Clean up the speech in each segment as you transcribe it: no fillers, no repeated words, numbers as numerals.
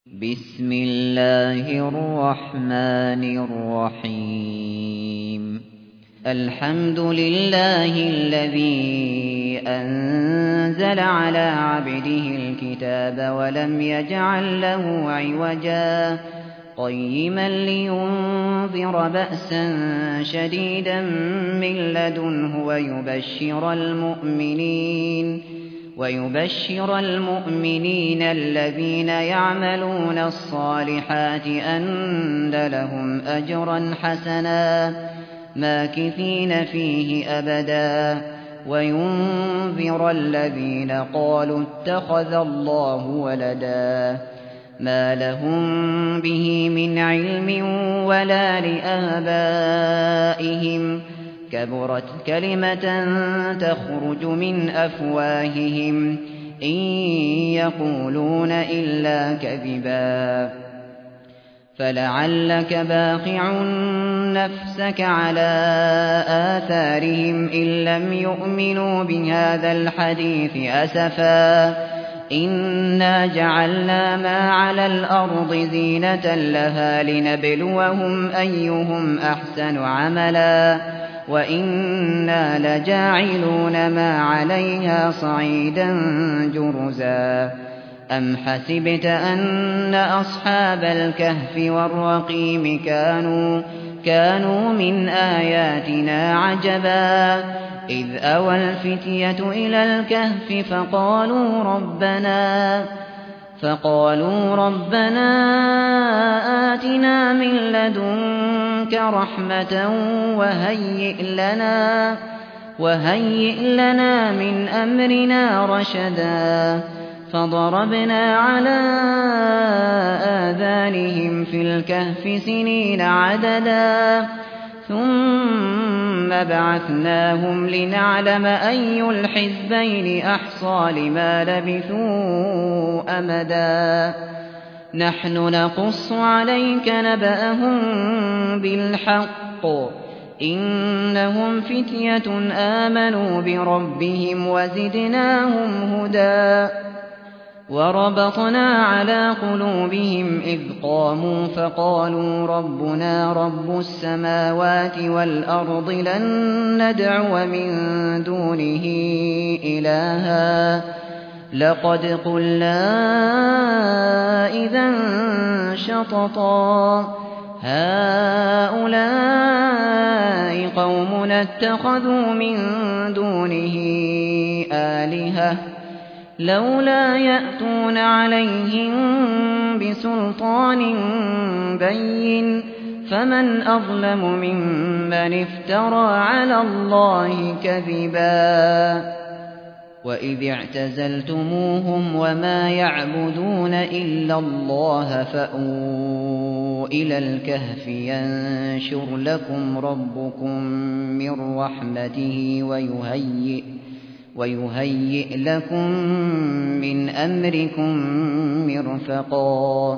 بسم الله الرحمن الرحيم. الحمد لله الذي أنزل على عبده الكتاب ولم يجعل له عوجا قيما لينذر بأسا شديدا من لدنه ويبشر المؤمنين الذين يعملون الصالحات أن لهم أجرا حسنا ماكثين فيه أبدا وينذر الذين قالوا اتخذ الله ولدا ما لهم به من علم ولا لآبائهم كبرت كلمة تخرج من أفواههم إن يقولون إلا كذبا فلعلك باخع نفسك على آثارهم إن لم يؤمنوا بهذا الحديث أسفا إنا جعلنا ما على الأرض زينة لها لنبلوهم أيهم أحسن عملا وإنا لجاعلون ما عليها صعيدا جرزا أم حسبت أن أصحاب الكهف والرقيم كانوا من آياتنا عجبا إذ أوى الفتية إلى الكهف فقالوا ربنا آتنا من لدنك رحمة وهيئ لنا من أمرنا رشدا فضربنا على آذانهم في الكهف سنين عددا ثم بعثناهم لنعلم أي الحزبين أحصى لما لبثوا أمدا نحن نقص عليك نبأهم بالحق إنهم فتية آمنوا بربهم وزدناهم هدى وربطنا على قلوبهم إذ قاموا فقالوا ربنا رب السماوات والأرض لن ندعو من دونه إلها لقد قلنا إذا شططا هؤلاء قومنا اتخذوا من دونه آلهة لولا يأتون عليهم بسلطان بين فمن أظلم ممن افترى على الله كذبا وإذ اعتزلتموهم وما يعبدون إلا الله فأووا إلى الكهف ينشر لكم ربكم من رحمته ويهيئ لكم من أمركم مرفقا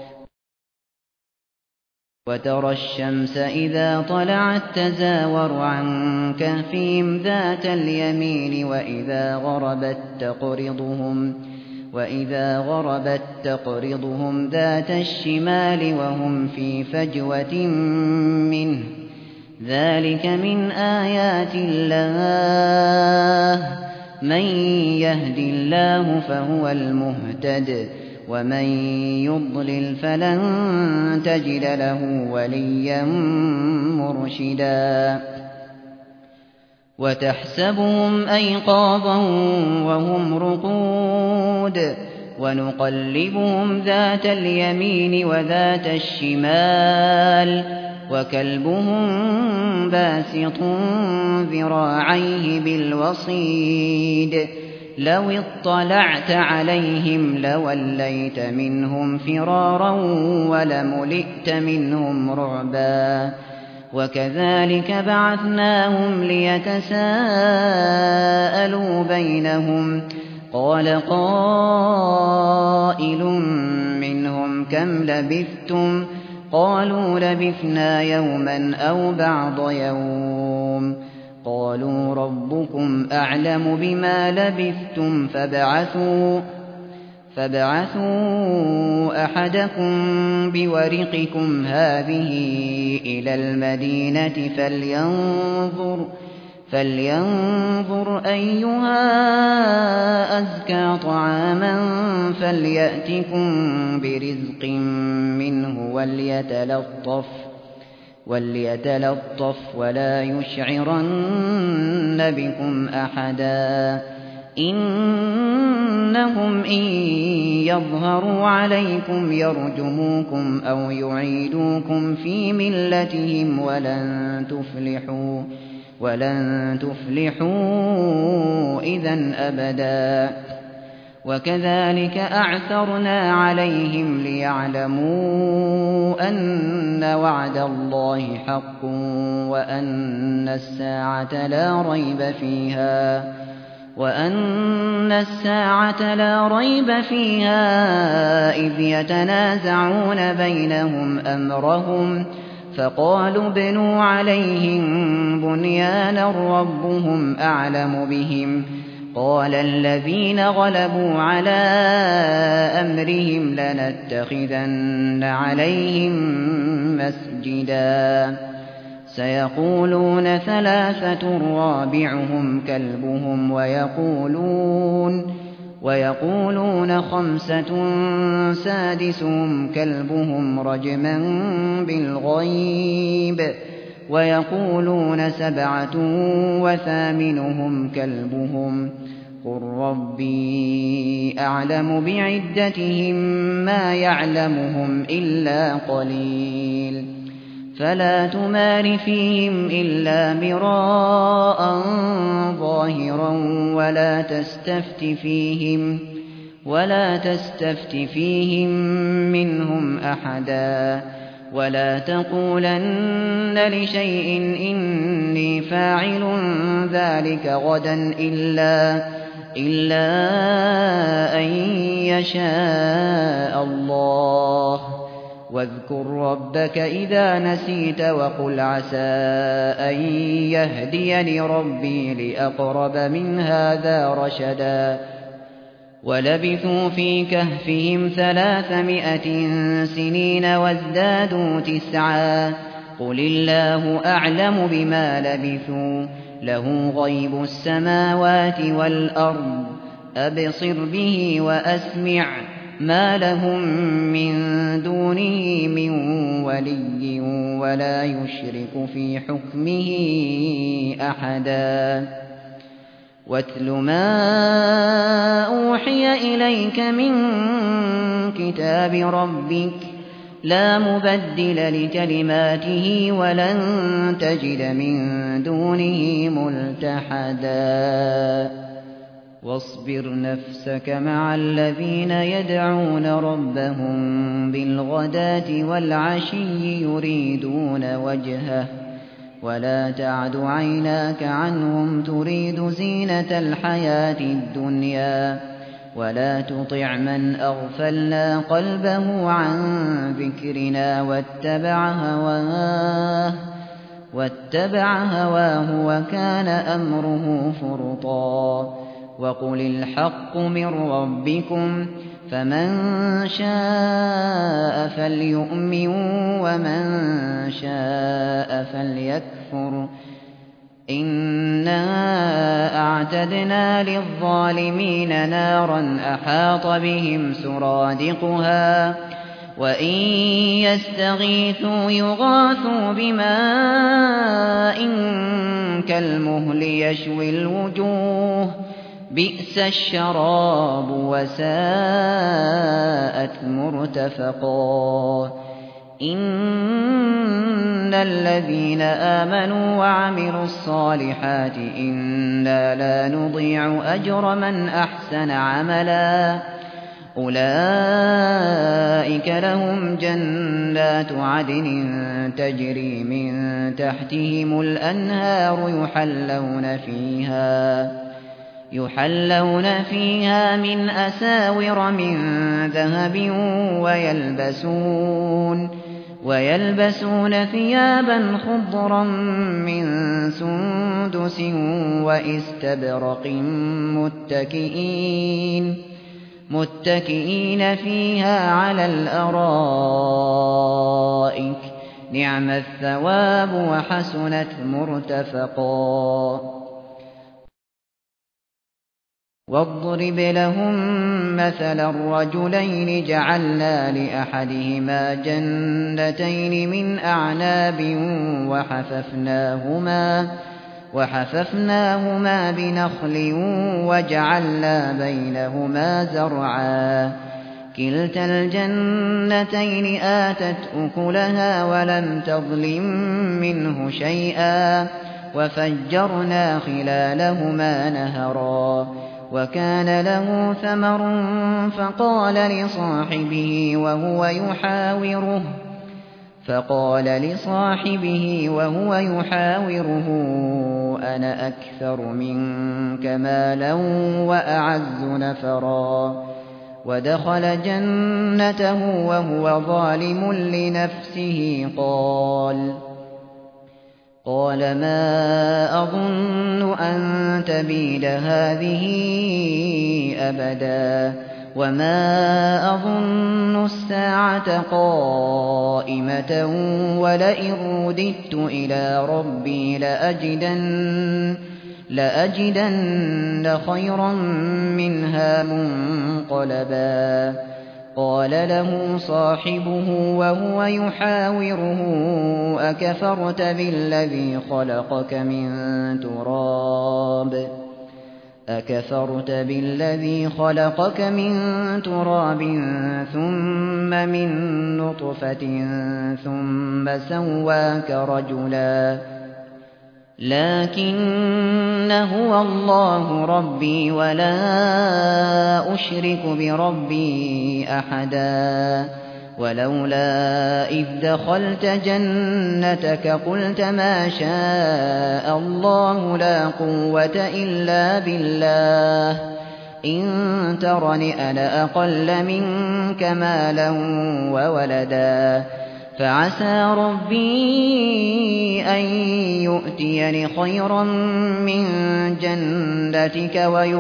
وترى الشمس إذا طلعت تزاور عن كهفهم ذات اليمين وإذا غربت تقرضهم ذات الشمال وهم في فجوة منه ذلك من آيات الله من يهد الله فهو المهتد ومن يضلل فلن تجد له وليا مرشدا وتحسبهم أيقاظا وهم رقود ونقلبهم ذات اليمين وذات الشمال وكلبهم باسط ذراعيه بالوصيد لو اطلعت عليهم لوليت منهم فرارا ولملئت منهم رعبا وكذلك بعثناهم ليتساءلوا بينهم قال قائل منهم كم لبثتم قالوا لبثنا يوما أو بعض يوم قالوا ربكم أعلم بما لبثتم فابعثوا أحدكم بورقكم هذه إلى المدينة فلينظر أيها أزكى طعاما فليأتكم برزق منه وليتلطف ولا يشعرن بكم أحدا إنهم إن يظهروا عليكم يرجموكم أو يعيدوكم في ملتهم ولن تفلحوا إذا أبدا وكذلك أعثرنا عليهم ليعلموا أن وعد الله حق وأن الساعة لا ريب فيها إذ يتنازعون بينهم أمرهم فقالوا ابنوا عليهم بنيانا ربهم أعلم بهم قال الذين غلبوا على أمرهم لنتخذن عليهم مسجدا سيقولون ثلاثة رابعهم كلبهم ويقولون خمسة سادسهم كلبهم رجما بالغيب ويقولون سبعة وثامنهم كلبهم قل ربي أعلم بعدتهم ما يعلمهم إلا قليل فلا تمار فيهم إلا مراء ظاهرا ولا تستفت فيهم منهم أحدا ولا تقولن لشيء إني فاعل ذلك غدا إلا أن يشاء الله واذكر ربك إذا نسيت وقل عسى أن يهديني ربي لأقرب من هذا رشدا ولبثوا في كهفهم 300 سنين وازدادوا 9 قل الله أعلم بما لبثوا له غيب السماوات والأرض أبصر به وأسمع ما لهم من دونه من ولي ولا يشرك في حكمه أحدا واتل ما أوحي إليك من كتاب ربك لا مبدل لكلماته ولن تجد من دونه ملتحدا واصبر نفسك مع الذين يدعون ربهم بالغداة والعشي يريدون وجهه ولا تعد عيناك عنهم تريد زينة الحياة الدنيا ولا تطع من أغفلنا قلبه عن ذكرنا واتبع هواه وكان أمره فرطا وقل الحق من ربكم فمن شاء فليؤمن ومن شاء فليكفر إنا أعتدنا للظالمين نارا أحاط بهم سرادقها وإن يستغيثوا يغاثوا بماء كالمهل يشوي الوجوه بئس الشراب وساءت مرتفقا إن الذين آمنوا وعملوا الصالحات إنا لا نضيع أجر من أحسن عملا أولئك لهم جنات عدن تجري من تحتهم الأنهار يحلون فيها من أساور من ذهب ويلبسون ثيابا خضرا من سندس واستبرق متكئين فيها على الأرائك نعم الثواب وحسنت مرتفقا واضرب لهم مثلا الرجلين جعلنا لأحدهما جنتين من أعناب وحففناهما بنخل وجعلنا بينهما زرعا كلتا الجنتين آتت أكلها ولم تظلم منه شيئا وفجرنا خلالهما نهرا وكان له ثمر فقال لصاحبه وهو يحاوره أنا أكثر منك مالا وأعز نفرا ودخل جنته وهو ظالم لنفسه قال ما أظن أن تبيد هذه أبدا وما أظن الساعة قائمة ولئن رددت إلى ربي لأجدن خيرا منها منقلبا قال له صاحبه وهو يحاوره أكفرت بالذي خلقك من تراب ثم من نطفة ثم سواك رجلا لكن هو الله ربي ولا أشرك بربي أحدا ولولا إذ دخلت جنتك قلت ما شاء الله لا قوة إلا بالله إن ترني أنا أقل منك مالا وولدا فعسى ربي أن يؤتيني خيرا من جنتك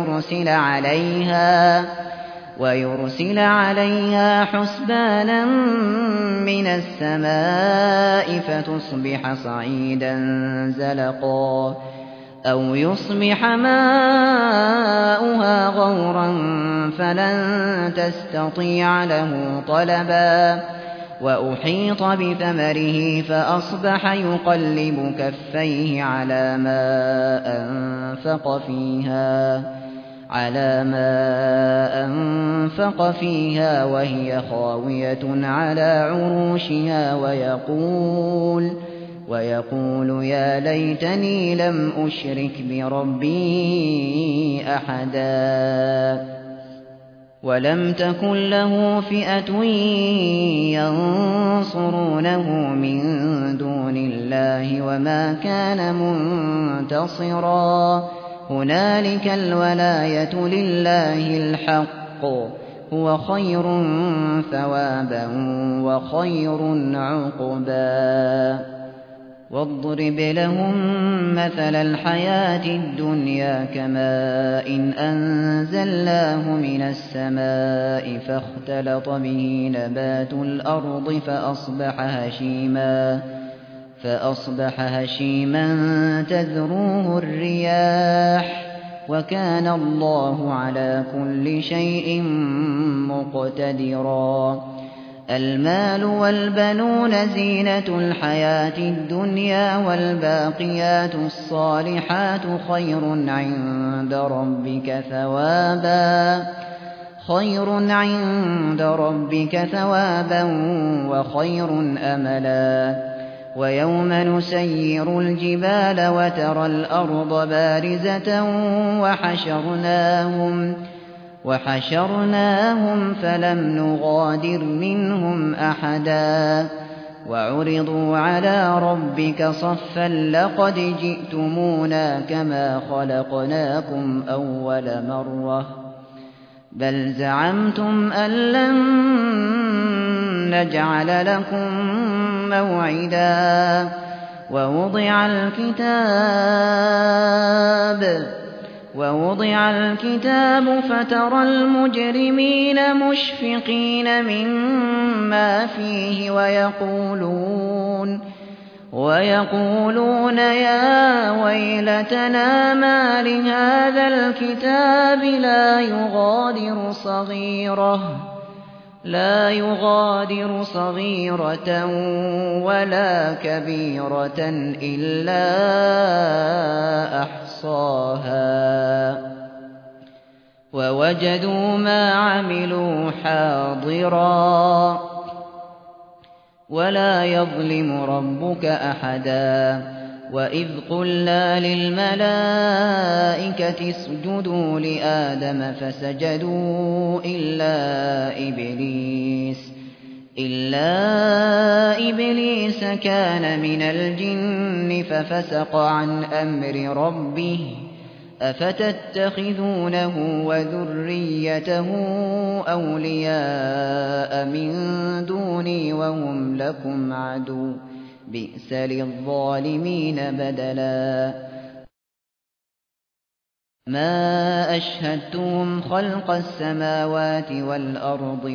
ويرسل عليها حسبانا من السماء فتصبح صعيدا زلقا أو يصبح ماؤها غورا فلن تستطيع له طلبا وأحيط بثمره فأصبح يقلب كفيه على ما أنفق فيها وهي خاوية على عروشها ويقول يا ليتني لم أشرك بربي أحدا ولم تكن له فئة ينصرونه من دون الله وما كان منتصرا هنالك الولاية لله الحق هو خير ثوابا وخير عقبا واضرب لهم مثل الحياة الدنيا كماء أنزلناه من السماء فاختلط به نبات الأرض فأصبح هشيما تذروه الرياح وكان الله على كل شيء مقتدرا المال والبنون زينة الحياة الدنيا والباقيات الصالحات خير عند ربك ثوابا وخير أملا ويوم نسير الجبال وترى الأرض بارزة وحشرناهم فلم نغادر منهم أحدا وعرضوا على ربك صفا لقد جئتمونا كما خلقناكم أول مرة بل زعمتم أن لن نجعل لكم موعدا ووضع الكتاب ووضع الكتاب فترى المجرمين مشفقين مما فيه ويقولون يا ويلتنا ما لهذا الكتاب لا يغادر صغيرة ولا كبيرة إلا أحصاها ووجدوا ما عملوا حاضرا ولا يظلم ربك أحدا وإذ قلنا للملائكة اسجدوا لآدم فسجدوا إلا إبليس كان من الجن ففسق عن أمر ربه أفتتخذونه وذريته أولياء من دوني وهم لكم عدو بئس للظالمين بدلا ما أشهدتهم خلق السماوات والأرض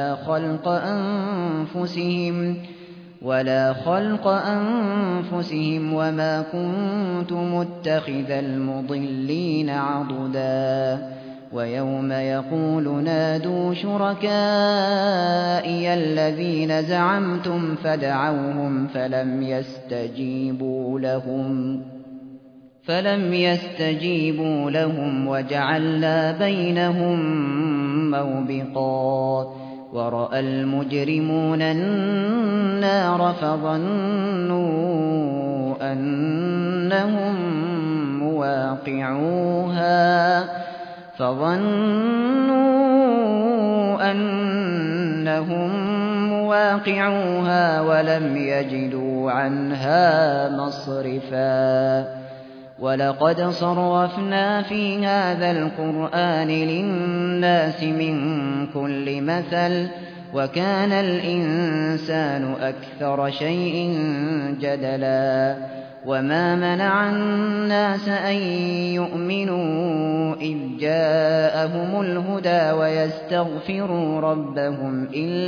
ولا خلق أنفسهم وما كنت متخذ المضلين عضدا ويوم يقول نادوا شركائي الذين زعمتم فدعوهم فلم يستجيبوا لهم وجعلنا بينهم موبقا ورأى المجرمون النار فظنوا أنهم مواقعوها ولم يجدوا عنها مصرفا ولقد صرفنا في هذا القرآن للناس من كل مثل وكان الإنسان أكثر شيء جدلا وما منع الناس أن يؤمنوا إذ جاءهم الهدى ويستغفروا ربهم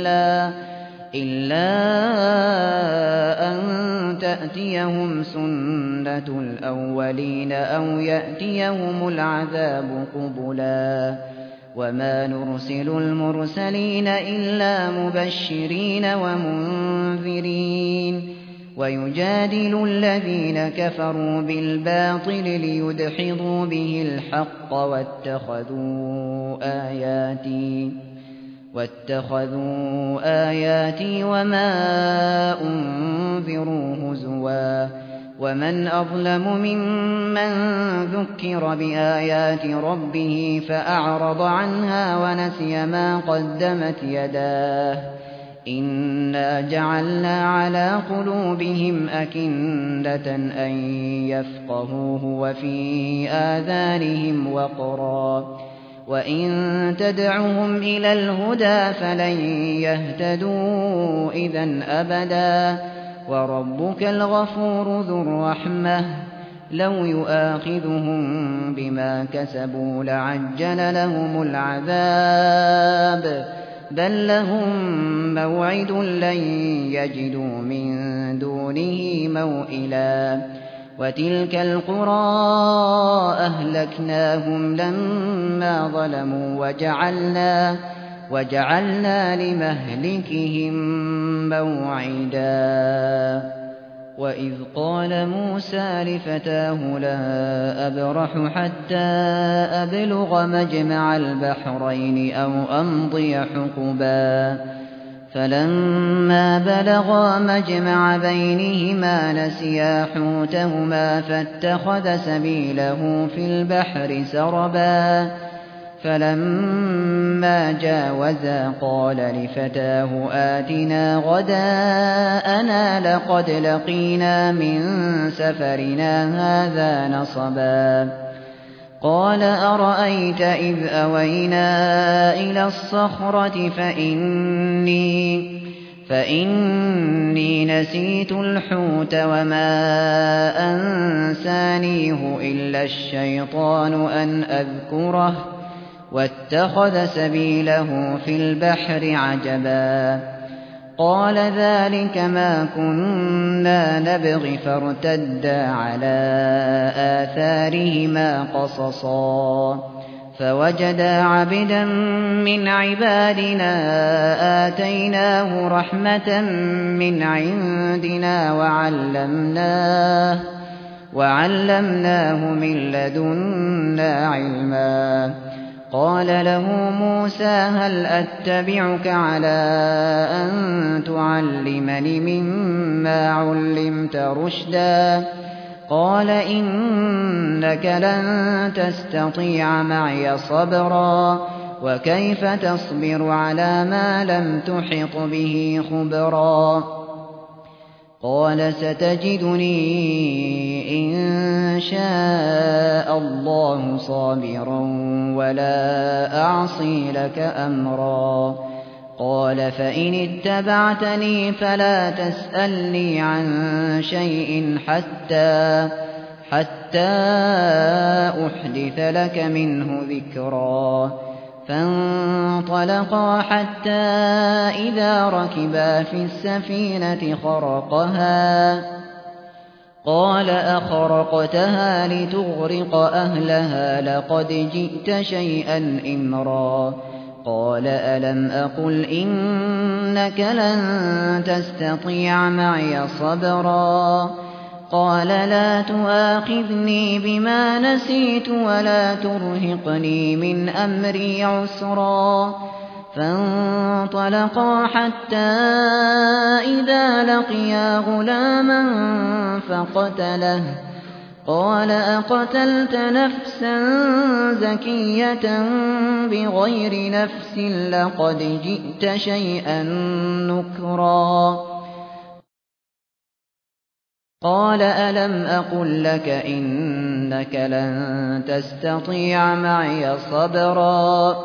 إلا أن تأتيهم سنة الأولين أو يأتيهم العذاب قبلا وما نرسل المرسلين إلا مبشرين ومنذرين ويجادل الذين كفروا بالباطل ليدحضوا به الحق واتخذوا آياتي وما أنذروا هزوا ومن أظلم ممن ذكر بآيات ربه فأعرض عنها ونسي ما قدمت يداه إنا جعلنا على قلوبهم أكنة أن يفقهوه وفي آذانهم وقرا وإن تدعهم إلى الهدى فلن يهتدوا إذا أبدا وربك الغفور ذو الرحمة لو يؤاخذهم بما كسبوا لعجل لهم العذاب بل لهم موعد لن يجدوا من دونه موئلا وتلك القرى أهلكناهم لما ظلموا وجعلنا لمهلكهم موعدا وإذ قال موسى لفتاه لا أبرح حتى أبلغ مجمع البحرين أو أمضي حقبا فلما بلغا مجمع بينهما نسيا حوتهما فاتخذ سبيله في البحر سربا فلما جاوزا قال لفتاه آتنا غداءنا لقد لقينا من سفرنا هذا نصبا قال أرأيت إذ أوينا إلى الصخرة فإني نسيت الحوت وما أنسانيه إلا الشيطان أن أذكره واتخذ سبيله في البحر عجبا قال ذلك ما كنا نبغ فارتدا على آثارهما قصصا فوجدا عبدا من عبادنا آتيناه رحمة من عندنا وعلمناه من لدنا علما قال له موسى هل أتبعك على أن تعلمني مما علمت رشدا قال إنك لن تستطيع معي صبرا وكيف تصبر على ما لم تحط به خبرا قال ستجدني إن شاء الله صابرا ولا أعصي لك أمرا قال فإن اتبعتني فلا تسألني عن شيء حتى أحدث لك منه ذكرا فانطلقا حتى إذا ركبا في السفينة خرقها قال أخرقتها لتغرق أهلها لقد جئت شيئا إمرا قال ألم أقل إنك لن تستطيع معي صبرا قال لا تؤاخذني بما نسيت ولا ترهقني من أمري عسرا فانطلقا حتى إذا لقيا غلاما فقتله قال أقتلت نفسا زكية بغير نفس لقد جئت شيئا نكرا قال ألم أقل لك إنك لن تستطيع معي صبرا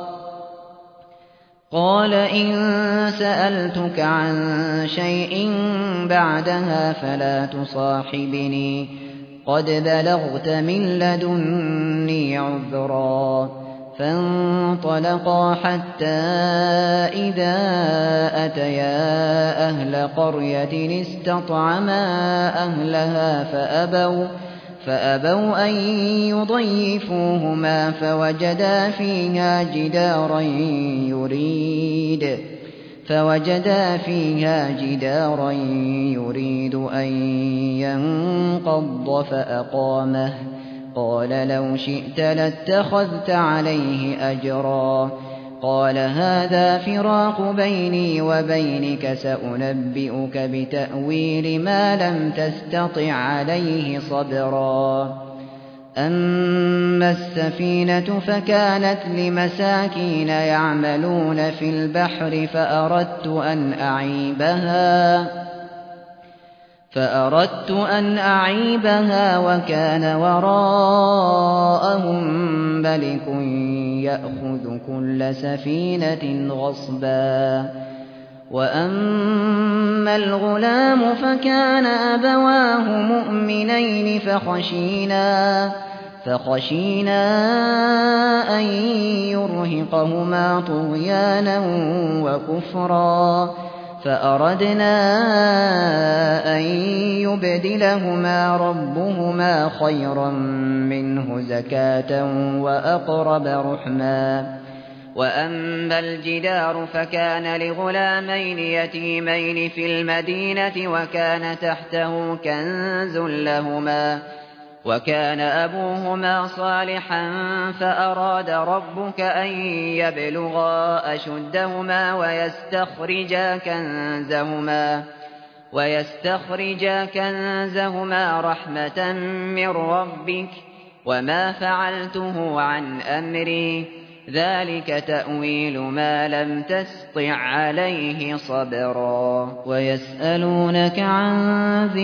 قال إن سألتك عن شيء بعدها فلا تصاحبني قد بلغت من لدني عذرا فانطلقا حتى إذا أتيا أهل قرية استطعما أهلها فأبوا أن يضيفوهما فوجدا فيها جدارا يريد أن ينقض فأقامه قال لو شئت لاتخذت عليه أجرا قال هذا فراق بيني وبينك سأنبئك بتأويل ما لم تستطع عليه صبرا أما السفينة فكانت لمساكين يعملون في البحر فأردت أن أعيبها وكان وراءهم ملك يأخذ كل سفينة غصبا وأما الغلام فكان أبواه مؤمنين فخشينا أن يرهقهما طغيانا وكفرا فأردنا أن يبدلهما ربهما خيرا منه زكاة وأقرب رحما وأما الجدار فكان لغلامين يتيمين في المدينة وكان تحته كنز لهما وكان أبوهما صالحا فأراد ربك أن يبلغا أشدهما ويستخرجا كنزهما رحمة من ربك وما فعلته عن أمري ذلك تأويل ما لم تسطع عليه صبرا ويسألونك عن ذي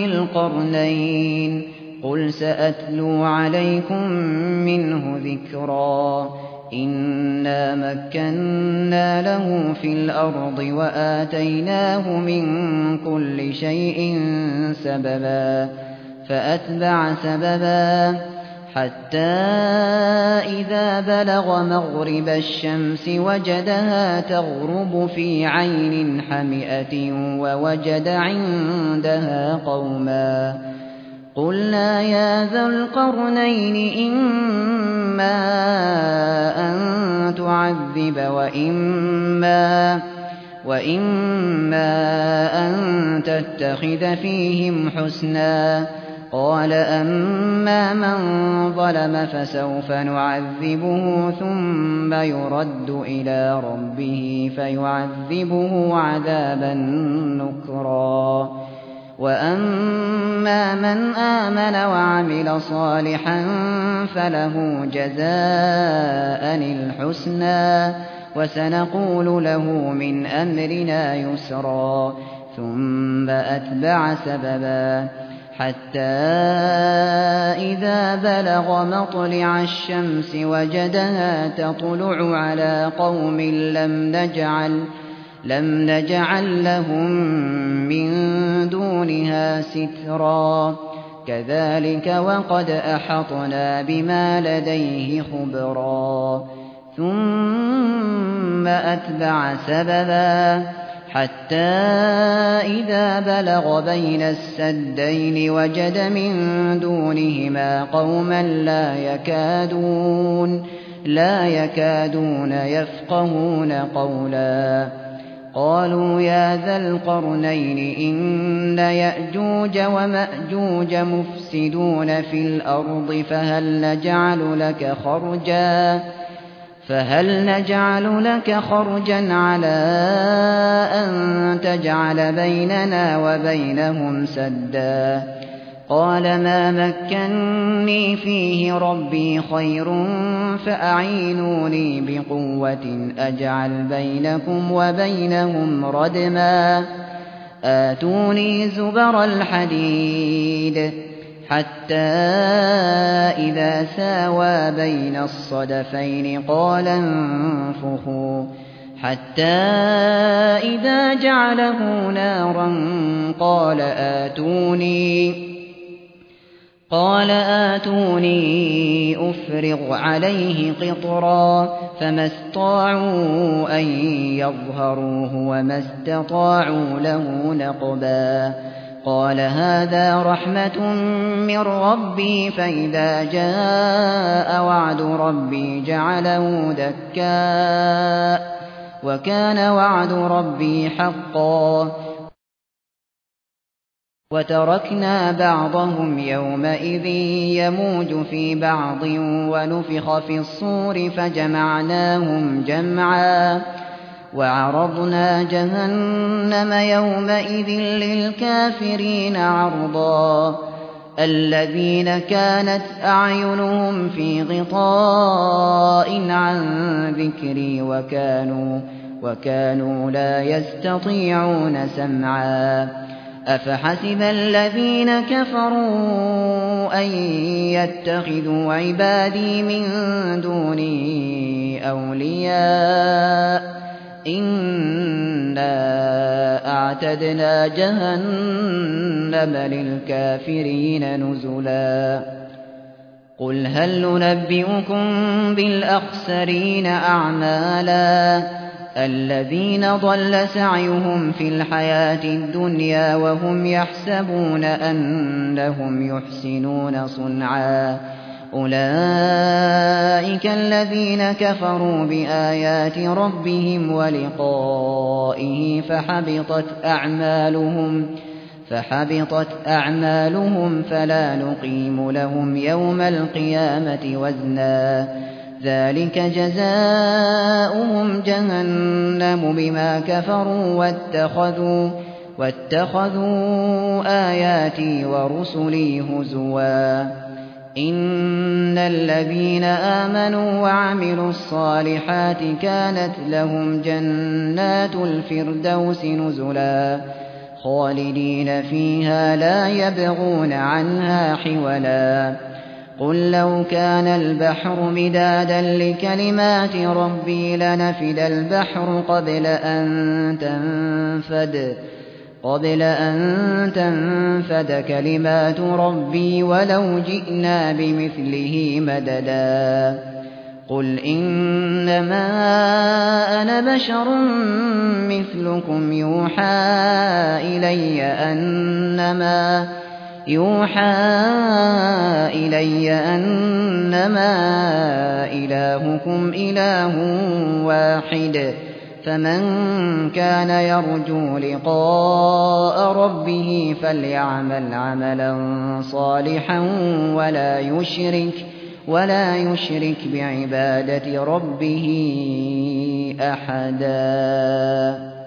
القرنين قل سأتلو عليكم منه ذكرا إنا مكنا له في الأرض وآتيناه من كل شيء سببا فأتبع سببا حتى إذا بلغ مغرب الشمس وجدها تغرب في عين حمئة ووجد عندها قوما قلنا يا ذا القرنين إما أن تعذب وإما أن تتخذ فيهم حسنا قال أما من ظلم فسوف نعذبه ثم يرد إلى ربه فيعذبه عذابا نكرا وأما من آمن وعمل صالحا فله جزاء الحسنى وسنقول له من أمرنا يسرا ثم أتبع سببا حتى إذا بلغ مطلع الشمس وجدها تطلع على قوم لم نجعل لهم من دونها سترا كذلك وقد أحطنا بما لديه خبرا ثم أتبع سببا حتى إذا بلغ بين السدين وجد من دونهما قوما لا يكادون يفقهون قولا قالوا يا ذا القرنين إن يأجوج ومأجوج مفسدون في الأرض فهل نجعل لك خرجا على أن تجعل بيننا وبينهم سدا قال ما مكني فيه ربي خير فأعينوني بقوة أجعل بينكم وبينهم ردما آتوني زبر الحديد حتى إذا ساوى بين الصدفين قال انفخوا حتى إذا جعله نارا قال آتوني أفرغ عليه قطرا فما استطاعوا أن يظهروه وما استطاعوا له نقبا قال هذا رحمة من ربي فإذا جاء وعد ربي جعله دكاء وكان وعد ربي حقا وتركنا بعضهم يومئذ يموج في بعض ونفخ في الصور فجمعناهم جمعا وعرضنا جهنم يومئذ للكافرين عرضا الذين كانت أعينهم في غطاء عن ذكري وكانوا لا يستطيعون سمعا أفحسب الذين كفروا أن يتخذوا عبادي من دوني أولياء إنا أعتدنا جهنم للكافرين نزلا قل هل ننبئكم بالأخسرين أعمالا الذين ضل سعيهم في الحياة الدنيا وهم يحسبون أنهم يحسنون صنعا أولئك الذين كفروا بآيات ربهم ولقائه فحبطت أعمالهم فلا نقيم لهم يوم القيامة وزنا ذلك جزاؤهم جهنم بما كفروا واتخذوا آياتي ورسلي هزوا إن الذين آمنوا وعملوا الصالحات كانت لهم جنات الفردوس نزلا خالدين فيها لا يبغون عنها حولا قل لو كان البحر مدادا لكلمات ربي لنفد البحر قبل أن تنفد كلمات ربي ولو جئنا بمثله مددا قل إنما أنا بشر مثلكم يوحى إلي أنما إلهكم إله واحد فمن كان يرجو لقاء ربه فليعمل عملا صالحا ولا يشرك بعبادة ربه أحدا.